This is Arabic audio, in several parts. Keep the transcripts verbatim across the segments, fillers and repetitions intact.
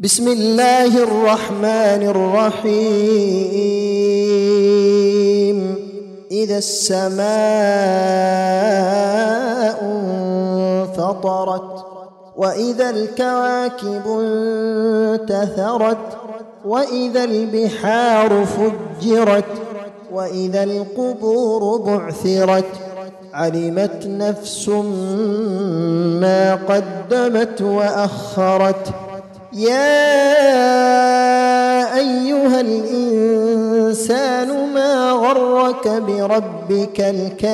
بسم الله الرحمن الرحيم. إذا السماء انفطرت وإذا الكواكب انتثرت وإذا البحار فجرت وإذا القبور بعثرت علمت نفس ما قدمت وأخرت. يا أيها الإنسان ما غرك بربك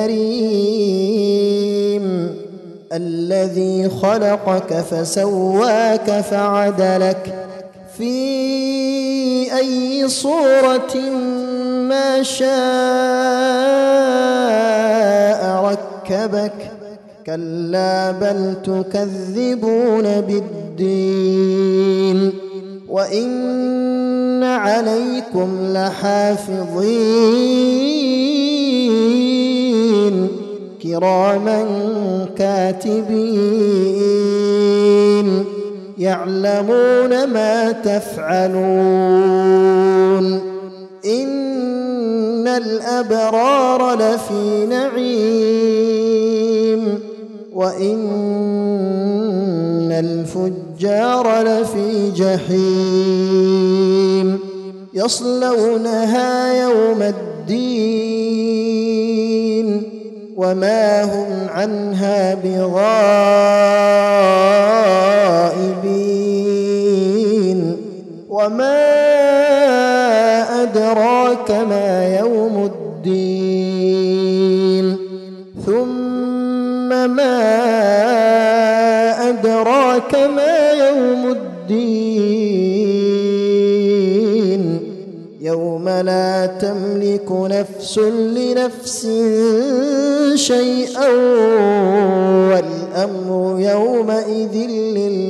الكريم الذي خلقك فسواك فعدلك في أي صورة ما شاء ركبك. كلا بل تكذبون بالدين وإن عليكم لحافظين كراما كاتبين يعلمون ما تفعلون. إن الأبرار لفي نعيم وإن الفجار لفي جحيم يصلونها يوم الدين وما هم عنها بغائبين. وما أدراك ما يوم الدين ثم ما أدراك ما يوم الدين يوم لا تملك نفس لنفس شيئا والأمر يومئذ لله.